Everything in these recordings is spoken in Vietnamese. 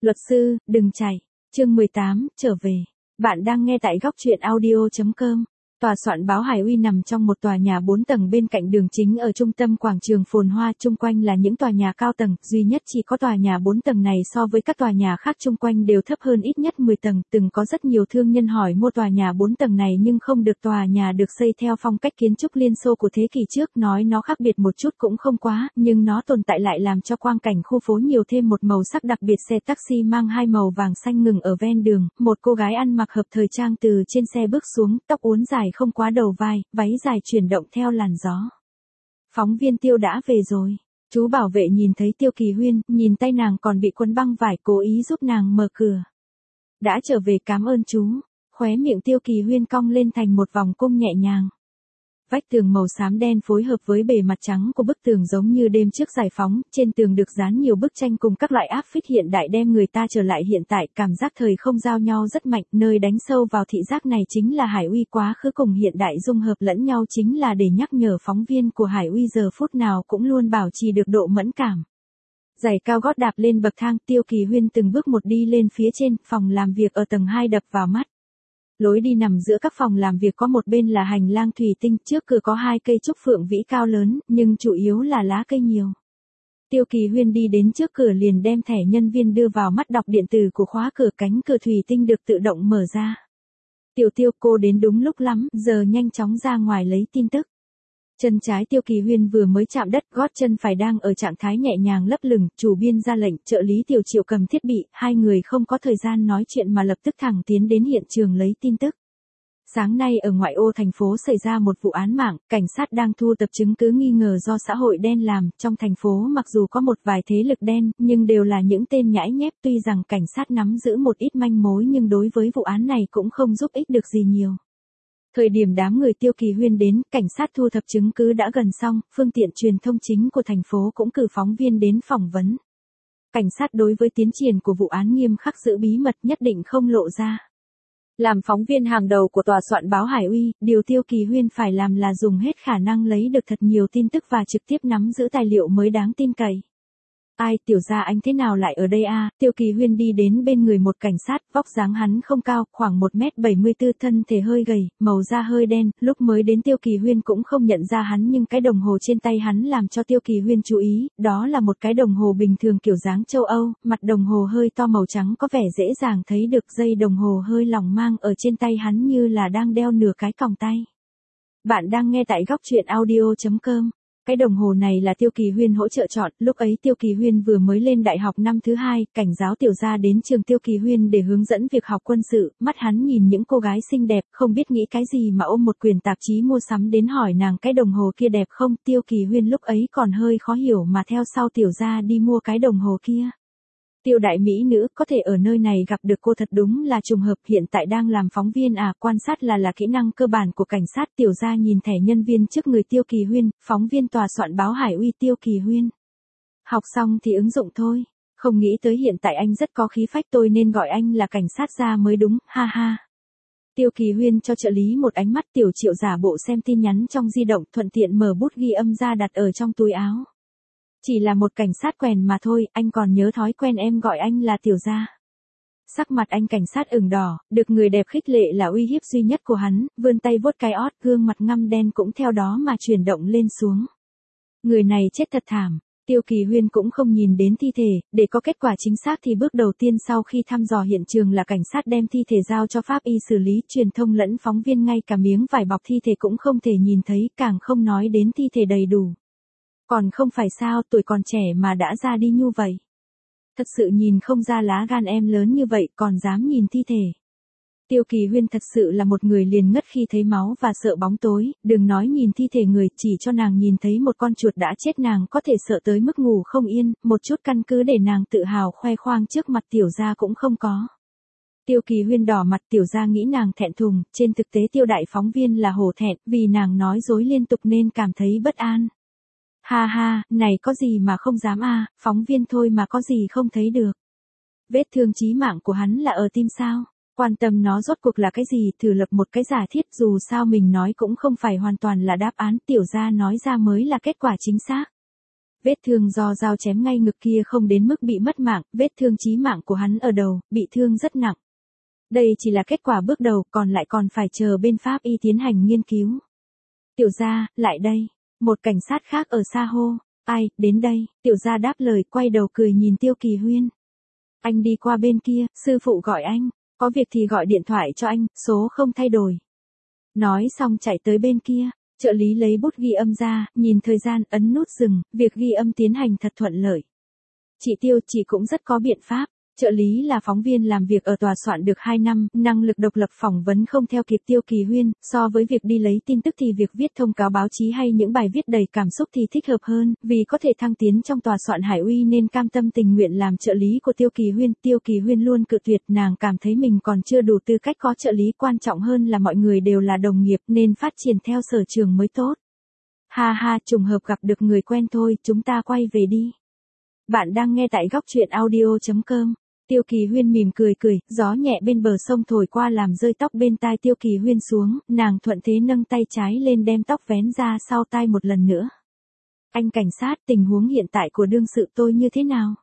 Luật sư, đừng chạy. Chương 18, trở về. Bạn đang nghe tại góc truyện audio.com. Tòa soạn báo Hải Uy nằm trong một tòa nhà 4 tầng bên cạnh đường chính ở trung tâm quảng trường phồn hoa, chung quanh là những tòa nhà cao tầng, duy nhất chỉ có tòa nhà 4 tầng này so với các tòa nhà khác chung quanh đều thấp hơn ít nhất 10 tầng, từng có rất nhiều thương nhân hỏi mua tòa nhà 4 tầng này nhưng không được. Tòa nhà được xây theo phong cách kiến trúc Liên Xô của thế kỷ trước, nói nó khác biệt một chút cũng không quá, nhưng nó tồn tại lại làm cho quang cảnh khu phố nhiều thêm một màu sắc đặc biệt. Xe taxi mang hai màu vàng xanh ngừng ở ven đường, một cô gái ăn mặc hợp thời trang từ trên xe bước xuống, tóc uốn dài không quá đầu vai, váy dài chuyển động theo làn gió. Phóng viên Tiêu đã về rồi. Chú bảo vệ nhìn thấy Tiêu Kỳ Huyên, nhìn tay nàng còn bị quấn băng vải, cố ý giúp nàng mở cửa. Đã trở về, cảm ơn chú. Khóe miệng Tiêu Kỳ Huyên cong lên thành một vòng cung nhẹ nhàng. Vách tường màu xám đen phối hợp với bề mặt trắng của bức tường giống như đêm trước giải phóng, trên tường được dán nhiều bức tranh cùng các loại áp phích hiện đại đem người ta trở lại hiện tại, cảm giác thời không giao nhau rất mạnh, nơi đánh sâu vào thị giác này chính là Hải Uy, quá khứ cùng hiện đại dung hợp lẫn nhau chính là để nhắc nhở phóng viên của Hải Uy giờ phút nào cũng luôn bảo trì được độ mẫn cảm. Giày cao gót đạp lên bậc thang, Tiêu Kỳ Huyên từng bước một đi lên phía trên, phòng làm việc ở tầng 2 đập vào mắt. Lối đi nằm giữa các phòng làm việc, có một bên là hành lang thủy tinh, trước cửa có 2 cây trúc phượng vĩ cao lớn, nhưng chủ yếu là lá cây nhiều. Tiêu Kỳ Huyên đi đến trước cửa liền đem thẻ nhân viên đưa vào mắt, đọc điện tử của khóa cửa, cánh cửa thủy tinh được tự động mở ra. Tiêu, cô đến đúng lúc lắm, giờ nhanh chóng ra ngoài lấy tin tức. Chân trái Tiêu Kỳ Huyên vừa mới chạm đất, gót chân phải đang ở trạng thái nhẹ nhàng lấp lửng, chủ biên ra lệnh, trợ lý Tiểu Triệu cầm thiết bị, hai người không có thời gian nói chuyện mà lập tức thẳng tiến đến hiện trường lấy tin tức. Sáng nay ở ngoại ô thành phố xảy ra một vụ án mạng, cảnh sát đang thu tập chứng cứ nghi ngờ do xã hội đen làm. Trong thành phố mặc dù có một vài thế lực đen, nhưng đều là những tên nhãi nhép, tuy rằng cảnh sát nắm giữ một ít manh mối nhưng đối với vụ án này cũng không giúp ích được gì nhiều. Thời điểm đám người Tiêu Kỳ Huyên đến, cảnh sát thu thập chứng cứ đã gần xong, phương tiện truyền thông chính của thành phố cũng cử phóng viên đến phỏng vấn. Cảnh sát đối với tiến triển của vụ án nghiêm khắc giữ bí mật, nhất định không lộ ra. Làm phóng viên hàng đầu của tòa soạn báo Hải Uy, điều Tiêu Kỳ Huyên phải làm là dùng hết khả năng lấy được thật nhiều tin tức và trực tiếp nắm giữ tài liệu mới đáng tin cậy. Ai, tiểu gia anh thế nào lại ở đây a? Tiêu Kỳ Huyên đi đến bên người một cảnh sát, vóc dáng hắn không cao, khoảng 1m74, thân thể hơi gầy, màu da hơi đen, lúc mới đến Tiêu Kỳ Huyên cũng không nhận ra hắn, nhưng cái đồng hồ trên tay hắn làm cho Tiêu Kỳ Huyên chú ý, đó là một cái đồng hồ bình thường kiểu dáng châu Âu, mặt đồng hồ hơi to màu trắng, có vẻ dễ dàng thấy được, dây đồng hồ hơi lỏng mang ở trên tay hắn như là đang đeo nửa cái còng tay. Bạn đang nghe tại góc truyện audio.com. Cái đồng hồ này là Tiêu Kỳ Huyên hỗ trợ chọn, lúc ấy Tiêu Kỳ Huyên vừa mới lên đại học năm thứ 2, cảnh giáo tiểu gia đến trường Tiêu Kỳ Huyên để hướng dẫn việc học quân sự, mắt hắn nhìn những cô gái xinh đẹp, không biết nghĩ cái gì mà ôm một quyển tạp chí mua sắm đến hỏi nàng cái đồng hồ kia đẹp không. Tiêu Kỳ Huyên lúc ấy còn hơi khó hiểu mà theo sau tiểu gia đi mua cái đồng hồ kia. Tiêu đại mỹ nữ, có thể ở nơi này gặp được cô thật đúng là trùng hợp, hiện tại đang làm phóng viên à, quan sát là kỹ năng cơ bản của cảnh sát. Tiểu gia nhìn thẻ nhân viên trước người Tiêu Kỳ Huyên, phóng viên tòa soạn báo Hải Uy Tiêu Kỳ Huyên. Học xong thì ứng dụng thôi, không nghĩ tới hiện tại anh rất có khí phách, tôi nên gọi anh là cảnh sát gia mới đúng, ha ha. Tiêu Kỳ Huyên cho trợ lý một ánh mắt. Tiểu Triệu giả bộ xem tin nhắn trong di động, thuận tiện mở bút ghi âm ra đặt ở trong túi áo. Chỉ là một cảnh sát quèn mà thôi, anh còn nhớ thói quen em gọi anh là tiểu gia. Sắc mặt anh cảnh sát ửng đỏ, được người đẹp khích lệ là uy hiếp duy nhất của hắn, vươn tay vuốt cái ót, gương mặt ngăm đen cũng theo đó mà chuyển động lên xuống. Người này chết thật thảm. Tiêu Kỳ Huyên cũng không nhìn đến thi thể, để có kết quả chính xác thì bước đầu tiên sau khi thăm dò hiện trường là cảnh sát đem thi thể giao cho pháp y xử lý. Truyền thông lẫn phóng viên ngay cả miếng vải bọc thi thể cũng không thể nhìn thấy, càng không nói đến thi thể đầy đủ. Còn không phải sao, tuổi còn trẻ mà đã ra đi như vậy. Thật sự nhìn không ra lá gan em lớn như vậy, còn dám nhìn thi thể. Tiêu Kỳ Huyên thật sự là một người liền ngất khi thấy máu và sợ bóng tối, đừng nói nhìn thi thể người, chỉ cho nàng nhìn thấy một con chuột đã chết nàng có thể sợ tới mức ngủ không yên, một chút căn cứ để nàng tự hào khoe khoang trước mặt tiểu gia cũng không có. Tiêu Kỳ Huyên đỏ mặt, tiểu gia nghĩ nàng thẹn thùng, trên thực tế Tiêu đại phóng viên là hổ thẹn, vì nàng nói dối liên tục nên cảm thấy bất an. Ha ha, này có gì mà không dám à, phóng viên thôi mà có gì không thấy được. Vết thương chí mạng của hắn là ở tim sao? Quan tâm nó rốt cuộc là cái gì, thử lập một cái giả thiết, dù sao mình nói cũng không phải hoàn toàn là đáp án, tiểu gia nói ra mới là kết quả chính xác. Vết thương do dao chém ngay ngực kia không đến mức bị mất mạng, vết thương chí mạng của hắn ở đầu, bị thương rất nặng. Đây chỉ là kết quả bước đầu, còn lại còn phải chờ bên pháp y tiến hành nghiên cứu. Tiểu gia, lại đây. Một cảnh sát khác ở xa hô. Ai, đến đây. Tiểu gia đáp lời, quay đầu cười nhìn Tiêu Kỳ Huyên. Anh đi qua bên kia, sư phụ gọi anh. Có việc thì gọi điện thoại cho anh, số không thay đổi. Nói xong chạy tới bên kia. Trợ lý lấy bút ghi âm ra, nhìn thời gian, ấn nút dừng, việc ghi âm tiến hành thật thuận lợi. Chị Tiêu, chị cũng rất có biện pháp. Trợ lý là phóng viên làm việc ở tòa soạn được 2 năm, năng lực độc lập phỏng vấn không theo kịp Tiêu Kỳ Huyên, so với việc đi lấy tin tức thì việc viết thông cáo báo chí hay những bài viết đầy cảm xúc thì thích hợp hơn, vì có thể thăng tiến trong tòa soạn Hải Uy nên cam tâm tình nguyện làm trợ lý của Tiêu Kỳ Huyên. Tiêu Kỳ Huyên luôn cự tuyệt, nàng cảm thấy mình còn chưa đủ tư cách có trợ lý, quan trọng hơn là mọi người đều là đồng nghiệp nên phát triển theo sở trường mới tốt. Ha ha, trùng hợp gặp được người quen thôi, chúng ta quay về đi. Bạn đang nghe tại góc truyện audio.com. Tiêu Kỳ Huyên mỉm cười, gió nhẹ bên bờ sông thổi qua làm rơi tóc bên tai Tiêu Kỳ Huyên xuống, nàng thuận thế nâng tay trái lên đem tóc vén ra sau tai một lần nữa. Anh cảnh sát, tình huống hiện tại của đương sự tôi như thế nào?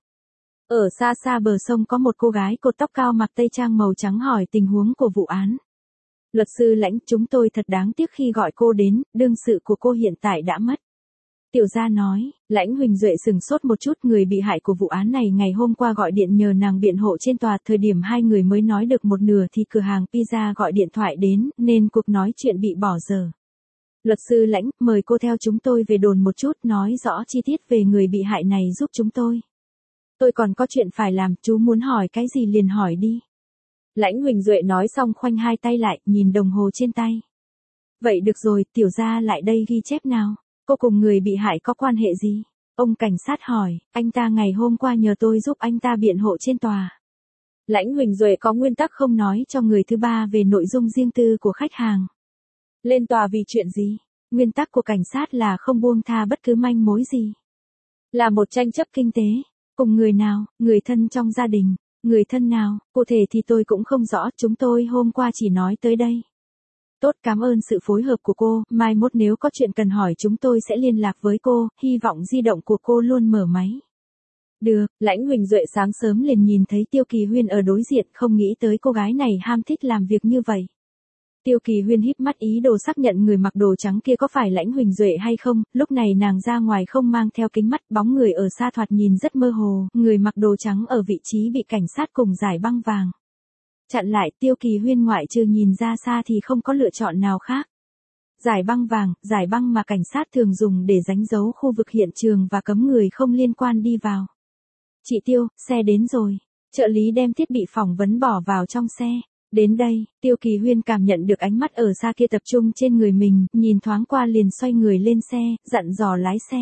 Ở xa xa bờ sông có một cô gái cột tóc cao mặc tây trang màu trắng hỏi tình huống của vụ án. Luật sư Lãnh, chúng tôi thật đáng tiếc khi gọi cô đến, đương sự của cô hiện tại đã mất. Tiểu gia nói. Lãnh Huỳnh Duệ sừng sốt một chút, người bị hại của vụ án này ngày hôm qua gọi điện nhờ nàng biện hộ trên tòa, thời điểm hai người mới nói được một nửa thì cửa hàng pizza gọi điện thoại đến, nên cuộc nói chuyện bị bỏ dở. Luật sư Lãnh, mời cô theo chúng tôi về đồn một chút, nói rõ chi tiết về người bị hại này giúp chúng tôi. Tôi còn có chuyện phải làm, chú muốn hỏi cái gì liền hỏi đi. Lãnh Huỳnh Duệ nói xong khoanh hai tay lại, nhìn đồng hồ trên tay. Vậy được rồi, tiểu gia lại đây ghi chép nào. Cô cùng người bị hại có quan hệ gì? Ông cảnh sát hỏi, anh ta ngày hôm qua nhờ tôi giúp anh ta biện hộ trên tòa. Lãnh Huỳnh Duệ có nguyên tắc không nói cho người thứ ba về nội dung riêng tư của khách hàng. Lên tòa vì chuyện gì? Nguyên tắc của cảnh sát là không buông tha bất cứ manh mối gì. Là một tranh chấp kinh tế. Cùng người nào? Người thân trong gia đình. Người thân nào? Cụ thể thì tôi cũng không rõ, chúng tôi hôm qua chỉ nói tới đây. Tốt, cảm ơn sự phối hợp của cô, mai mốt nếu có chuyện cần hỏi chúng tôi sẽ liên lạc với cô, hy vọng di động của cô luôn mở máy. Được, Lãnh Huỳnh Duệ sáng sớm liền nhìn thấy Tiêu Kỳ Huyên ở đối diện, không nghĩ tới cô gái này ham thích làm việc như vậy. Tiêu Kỳ Huyên híp mắt ý đồ xác nhận người mặc đồ trắng kia có phải Lãnh Huỳnh Duệ hay không, lúc này nàng ra ngoài không mang theo kính mắt, bóng người ở xa thoạt nhìn rất mơ hồ, người mặc đồ trắng ở vị trí bị cảnh sát cùng giải băng vàng chặn lại. Tiêu Kỳ Huyên ngoại trừ nhìn ra xa thì không có lựa chọn nào khác. Giải băng vàng, giải băng mà cảnh sát thường dùng để đánh dấu khu vực hiện trường và cấm người không liên quan đi vào. Chị Tiêu, xe đến rồi. Trợ lý đem thiết bị phỏng vấn bỏ vào trong xe. Đến đây, Tiêu Kỳ Huyên cảm nhận được ánh mắt ở xa kia tập trung trên người mình, nhìn thoáng qua liền xoay người lên xe, dặn dò lái xe.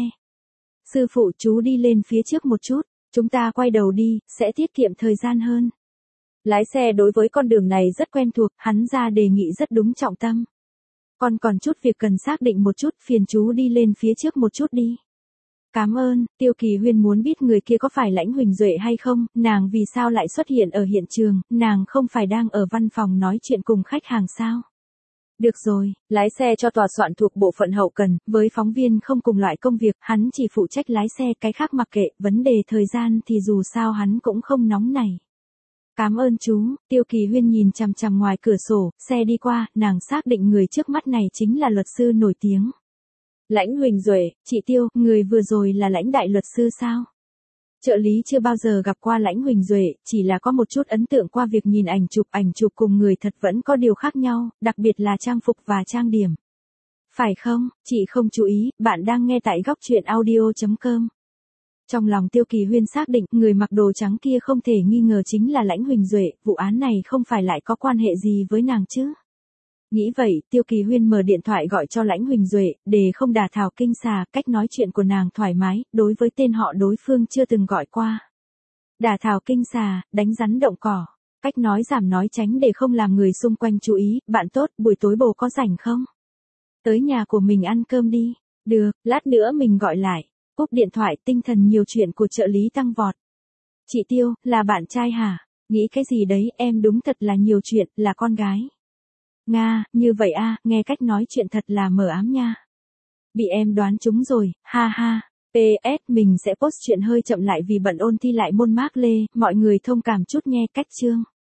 Sư phụ, chú đi lên phía trước một chút, chúng ta quay đầu đi, sẽ tiết kiệm thời gian hơn. Lái xe đối với con đường này rất quen thuộc, hắn ra đề nghị rất đúng trọng tâm. Con còn chút việc cần xác định một chút, phiền chú đi lên phía trước một chút đi. Cảm ơn. Tiêu Kỳ Huyên muốn biết người kia có phải Lãnh Huỳnh Duệ hay không, nàng vì sao lại xuất hiện ở hiện trường, nàng không phải đang ở văn phòng nói chuyện cùng khách hàng sao? Được rồi, lái xe cho tòa soạn thuộc bộ phận hậu cần, với phóng viên không cùng loại công việc, hắn chỉ phụ trách lái xe, cái khác mặc kệ, vấn đề thời gian thì dù sao hắn cũng không nóng nảy. Cảm ơn chú. Tiêu Kỳ Huyên nhìn chằm chằm ngoài cửa sổ, xe đi qua, nàng xác định người trước mắt này chính là luật sư nổi tiếng. Lãnh Huỳnh Duệ, chị Tiêu, người vừa rồi là Lãnh đại luật sư sao? Trợ lý chưa bao giờ gặp qua Lãnh Huỳnh Duệ, chỉ là có một chút ấn tượng qua việc nhìn ảnh chụp cùng người thật vẫn có điều khác nhau, đặc biệt là trang phục và trang điểm. Phải không, chị không chú ý, bạn đang nghe tại góc truyện audio.com. Trong lòng Tiêu Kỳ Huyên xác định, người mặc đồ trắng kia không thể nghi ngờ chính là Lãnh Huỳnh Duệ, vụ án này không phải lại có quan hệ gì với nàng chứ. Nghĩ vậy, Tiêu Kỳ Huyên mở điện thoại gọi cho Lãnh Huỳnh Duệ, để không đả thảo kinh xà, cách nói chuyện của nàng thoải mái, đối với tên họ đối phương chưa từng gọi qua. Đả thảo kinh xà, đánh rắn động cỏ, cách nói giảm nói tránh để không làm người xung quanh chú ý. Bạn tốt, buổi tối bồ có rảnh không? Tới nhà của mình ăn cơm đi. Được, lát nữa mình gọi lại. Cúp điện thoại, tinh thần nhiều chuyện của trợ lý tăng vọt. Chị Tiêu, là bạn trai hả? Nghĩ cái gì đấy, em đúng thật là nhiều chuyện, là con gái. Nga, như vậy à, nghe cách nói chuyện thật là mờ ám nha. Bị em đoán trúng rồi, ha ha. P, PS, mình sẽ post chuyện hơi chậm lại vì bận ôn thi lại môn Mác Lê, mọi người thông cảm chút nghe. Cách chương.